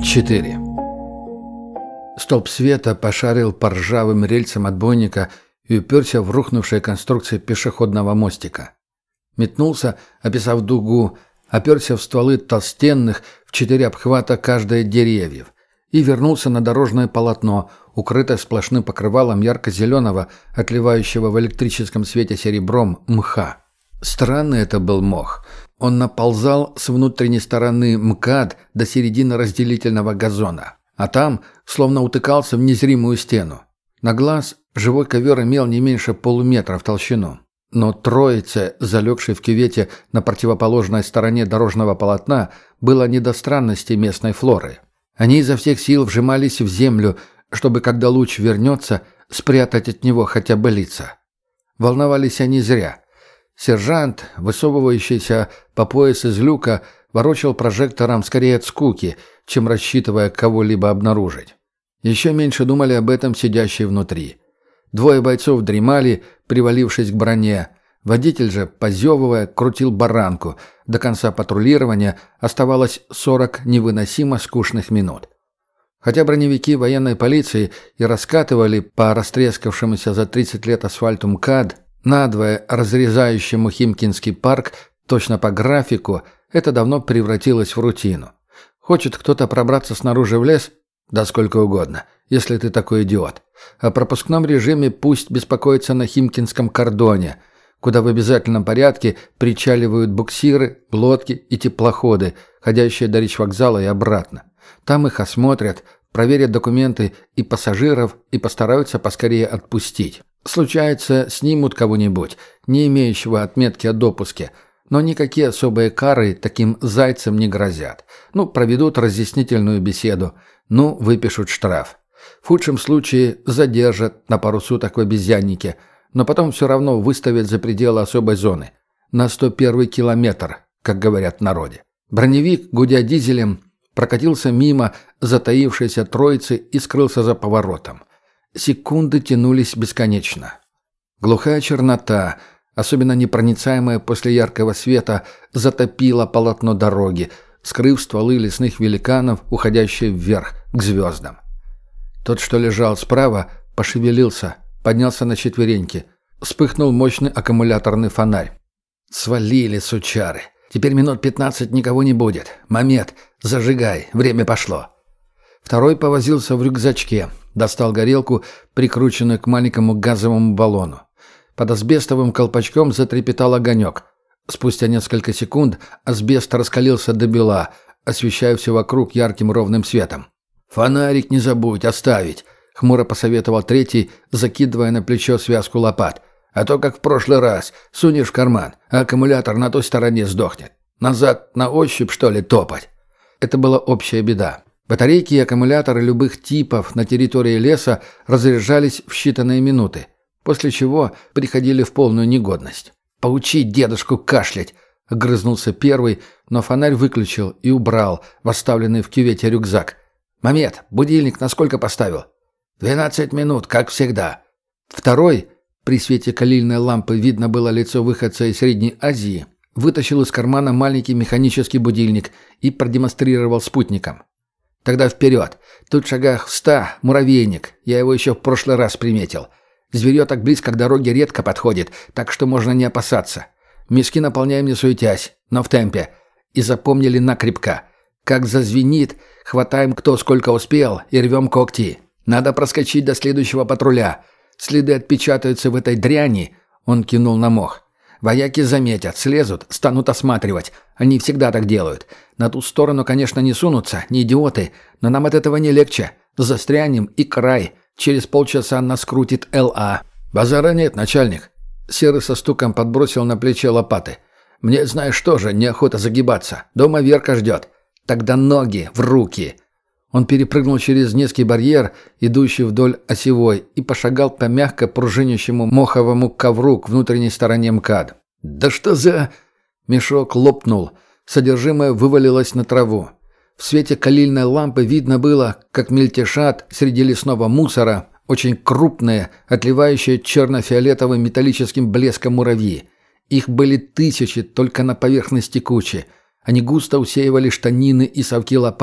4. Столб света пошарил по ржавым рельсам отбойника и уперся в рухнувшие конструкции пешеходного мостика. Метнулся, описав дугу, оперся в стволы толстенных в 4 обхвата каждое деревьев и вернулся на дорожное полотно, укрытое сплошным покрывалом ярко-зеленого, отливающего в электрическом свете серебром мха. Странный это был мох. Он наползал с внутренней стороны МКАД до середины разделительного газона, а там словно утыкался в незримую стену. На глаз живой ковер имел не меньше полуметра в толщину. Но троице, залегшей в кювете на противоположной стороне дорожного полотна, было не до странности местной флоры. Они изо всех сил вжимались в землю, чтобы, когда луч вернется, спрятать от него хотя бы лица. Волновались они зря. Сержант, высовывающийся по пояс из люка, ворочал прожектором скорее от скуки, чем рассчитывая кого-либо обнаружить. Еще меньше думали об этом сидящие внутри. 2 бойцов дремали, привалившись к броне. Водитель же, позевывая, крутил баранку. До конца патрулирования оставалось 40 невыносимо скучных минут. Хотя броневики военной полиции и раскатывали по растрескавшемуся за 30 лет асфальту МКАД, надвое разрезающему Химкинский парк, точно по графику, это давно превратилось в рутину. Хочет кто-то пробраться снаружи в лес? Да сколько угодно, если ты такой идиот. О пропускном режиме пусть беспокоится на Химкинском кордоне, куда в обязательном порядке причаливают буксиры, лодки и теплоходы, ходящие до речвокзала и обратно. Там их осмотрят, проверят документы и пассажиров и постараются поскорее отпустить. Случается, снимут кого-нибудь, не имеющего отметки о допуске, но никакие особые кары таким зайцам не грозят. Проведут разъяснительную беседу, выпишут штраф. В худшем случае задержат на пару суток в обезьяннике, но потом все равно выставят за пределы особой зоны. На 101-й километр, как говорят в народе. Броневик, гудя дизелем, прокатился мимо затаившейся троицы и скрылся за поворотом. Секунды тянулись бесконечно. Глухая чернота, особенно непроницаемая после яркого света, затопила полотно дороги, скрыв стволы лесных великанов, уходящие вверх, к звездам. Тот, что лежал справа, пошевелился, поднялся на четвереньки. Вспыхнул мощный аккумуляторный фонарь. «Свалили, сучары! Теперь минут 15 никого не будет. Мамед, зажигай, время пошло!» Второй повозился в рюкзачке, достал горелку, прикрученную к маленькому газовому баллону. Под асбестовым колпачком затрепетал огонек. Спустя несколько секунд асбест раскалился до бела, освещая все вокруг ярким ровным светом. «Фонарик не забудь оставить», — хмуро посоветовал третий, закидывая на плечо связку лопат. «А то, как в прошлый раз, сунешь в карман, а аккумулятор на той стороне сдохнет. Назад на ощупь, что ли, топать?» Это была общая беда. Батарейки и аккумуляторы любых типов на территории леса разряжались в считанные минуты, после чего приходили в полную негодность. «Поучи дедушку кашлять!» — огрызнулся первый, но фонарь выключил и убрал в оставленный в кювете рюкзак. «Мамед, будильник на сколько поставил?» 12 минут, как всегда». Второй, при свете калильной лампы видно было лицо выходца из Средней Азии, вытащил из кармана маленький механический будильник и продемонстрировал спутникам. «Тогда вперед. Тут в шагах в 100 муравейник. Я его еще в прошлый раз приметил. Зверье так близко к дороге редко подходит, так что можно не опасаться. Мешки наполняем не суетясь, но в темпе. И запомнили накрепко. Как зазвенит, хватаем кто сколько успел и рвем когти. Надо проскочить до следующего патруля. Следы отпечатаются в этой дряни», — он кинул на мох. «Вояки заметят, слезут, станут осматривать. Они всегда так делают. На ту сторону, конечно, не сунутся, не идиоты, но нам от этого не легче. Застрянем и край. Через полчаса нас крутит ЛА». «Базара нет, начальник». Серый со стуком подбросил на плече лопаты. «Мне, знаешь, тоже неохота загибаться. Дома Верка ждет». «Тогда ноги в руки». Он перепрыгнул через низкий барьер, идущий вдоль осевой, и пошагал по мягко пружинящему моховому ковру к внутренней стороне МКАД. «Да что за...» Мешок лопнул. Содержимое вывалилось на траву. В свете калильной лампы видно было, как мельтешат среди лесного мусора очень крупные, отливающие черно-фиолетовым металлическим блеском муравьи. Их были тысячи только на поверхности кучи. Они густо усеивали штанины и совки лопат.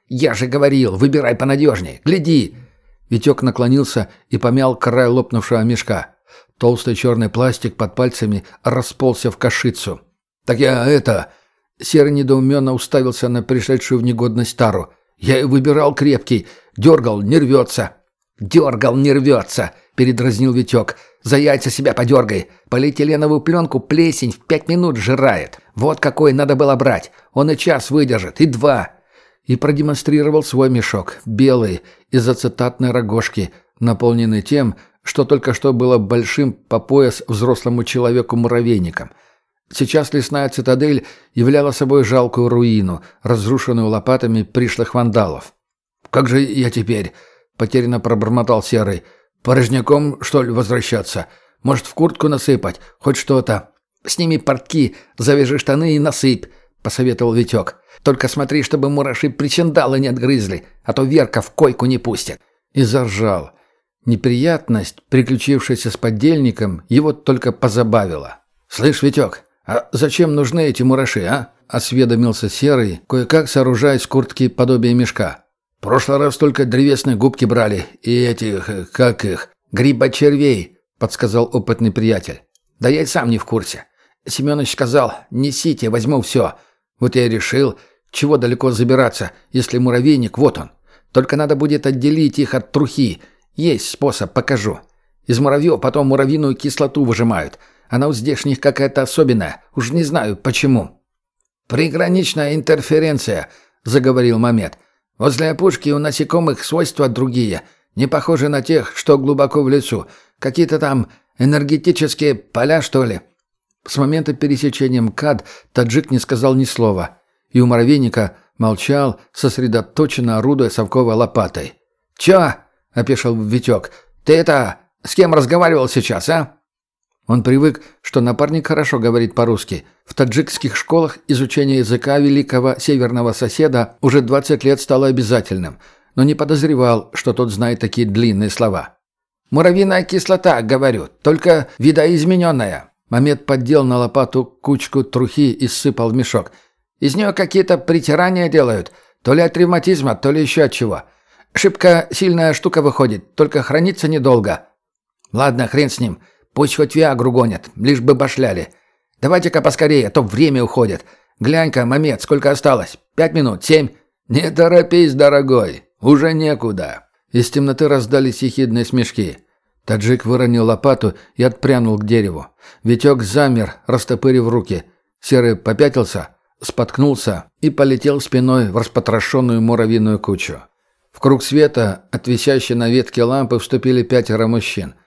Я же говорил, выбирай понадежней. Гляди!» Витек наклонился и помял край лопнувшего мешка. Толстый черный пластик под пальцами расползся в кашицу. «Так я это...» Серый недоуменно уставился на пришедшую в негодность тару. «Я и выбирал крепкий. Дергал, не рвется». «Дергал, не рвется!» — передразнил Витек. «За яйца себя подергай. Полиэтиленовую пленку плесень в 5 минут сжирает. Вот какой надо было брать. Он и час выдержит, и 2». И продемонстрировал свой мешок, белый, из ацетатной рогожки, наполненный тем, что только что было большим по пояс взрослому человеку муравейником. Сейчас лесная цитадель являла собой жалкую руину, разрушенную лопатами пришлых вандалов. «Как же я теперь?» — потерянно пробормотал Серый. «Порожняком, что ли, возвращаться? Может, в куртку насыпать? Хоть что-то?» «Сними портки, завяжи штаны и насыпь», — посоветовал Витек. «Только смотри, чтобы мураши причиндалы не отгрызли, а то Верка в койку не пустит». И заржал. Неприятность, приключившаяся с поддельником, его только позабавила. «Слышь, Витек, а зачем нужны эти мураши, а?» — осведомился Серый, кое-как сооружая из куртки подобие мешка. «В прошлый раз только древесные губки брали, и этих, как их, грибочервей», — подсказал опытный приятель. «Да я и сам не в курсе. Семенович сказал, несите, возьму все. Вот я и решил, чего далеко забираться, если муравейник, вот он. Только надо будет отделить их от трухи. Есть способ, покажу. Из муравьев потом муравьиную кислоту выжимают. Она у здешних какая-то особенная, уж не знаю почему». «Приграничная интерференция», — заговорил Мамед. «Возле опушки у насекомых свойства другие, не похожи на тех, что глубоко в лесу. Какие-то там энергетические поля, что ли». С момента пересечения МКАД таджик не сказал ни слова, и у муравейника молчал, сосредоточенно орудуя совковой лопатой. «Чё?» — опешил Витек. «Ты это... с кем разговаривал сейчас, а?» Он привык, что напарник хорошо говорит по-русски. В таджикских школах изучение языка великого северного соседа уже 20 лет стало обязательным, но не подозревал, что тот знает такие длинные слова. «Муравьиная кислота, говорю, только видоизмененная». Мамед поддел на лопату кучку трухи и сыпал в мешок. «Из нее какие-то притирания делают, то ли от ревматизма, то ли еще от чего. Шибко сильная штука выходит, только хранится недолго». «Ладно, хрен с ним, пусть хоть Виагру гонят, лишь бы башляли. Давайте-ка поскорее, а то время уходит. Глянь-ка, Мамед, сколько осталось? 5 минут, 7?» «Не торопись, дорогой, уже некуда». Из темноты раздались ехидные смешки. Таджик выронил лопату и отпрянул к дереву. Витек замер, растопырив руки. Серый попятился, споткнулся и полетел спиной в распотрошенную муравьиную кучу. В круг света от висящей на ветке лампы вступили 5 мужчин.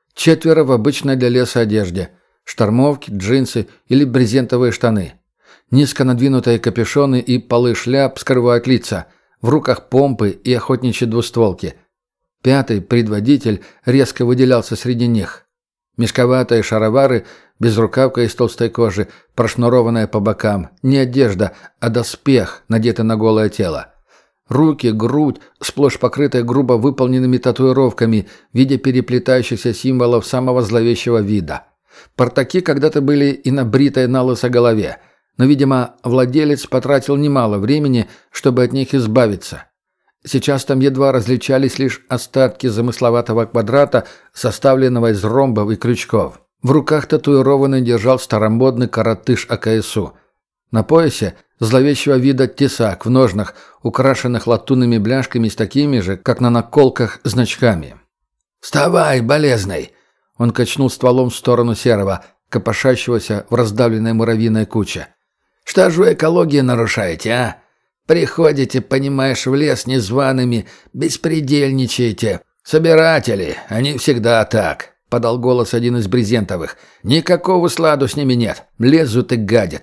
4 в обычной для леса одежде. Штормовки, джинсы или брезентовые штаны. Низко надвинутые капюшоны и полы шляп скрывают лица. В руках помпы и охотничьи двустволки. 5-й, предводитель, резко выделялся среди них. Мешковатые шаровары, безрукавка из толстой кожи, прошнурованная по бокам. Не одежда, а доспех, надетый на голое тело. Руки, грудь, сплошь покрытые грубо выполненными татуировками в виде переплетающихся символов самого зловещего вида. Портаки когда-то были и на бритой налысо голове, но, видимо, владелец потратил немало времени, чтобы от них избавиться. Сейчас там едва различались лишь остатки замысловатого квадрата, составленного из ромбов и крючков. В руках татуированный держал старомодный коротыш АКСУ. На поясе зловещего вида тесак в ножнах, украшенных латунными бляшками с такими же, как на наколках, значками. «Вставай, болезный!» Он качнул стволом в сторону Серого, копошащегося в раздавленной муравьиной куче. «Что же вы экологию нарушаете, а? Приходите, понимаешь, в лес незваными, беспредельничаете. Собиратели, они всегда так», — подал голос один из брезентовых. «Никакого сладу с ними нет. Лезут и гадят,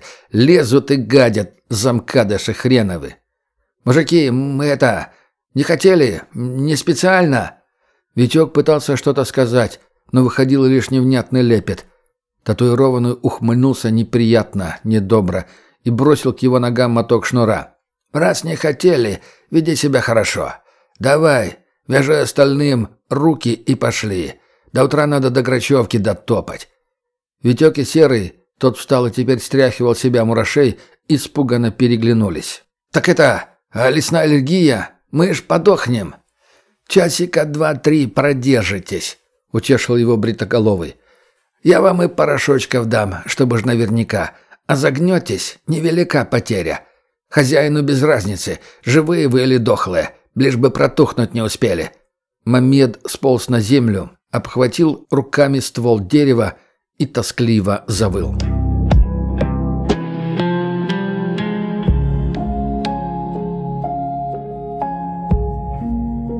замкадыши хреновы». «Мужики, мы это... не хотели, не специально...» Витек пытался что-то сказать, но выходил лишь невнятный лепет. Татуированный ухмыльнулся неприятно, недобро и бросил к его ногам моток шнура. «Раз не хотели, веди себя хорошо. Давай, вяжи остальным руки и пошли. До утра надо до Грачевки дотопать». Витек и Серый, тот встал и теперь стряхивал себя мурашей, испуганно переглянулись. «Так это, А лесная аллергия? Мы ж подохнем». «Часика 2-3 продержитесь», — утешил его бритоголовый. «Я вам и порошочков дам, чтобы ж наверняка. А загнетесь — невелика потеря. Хозяину без разницы, живые вы или дохлые, лишь бы протухнуть не успели». Мамед сполз на землю, обхватил руками ствол дерева и тоскливо завыл.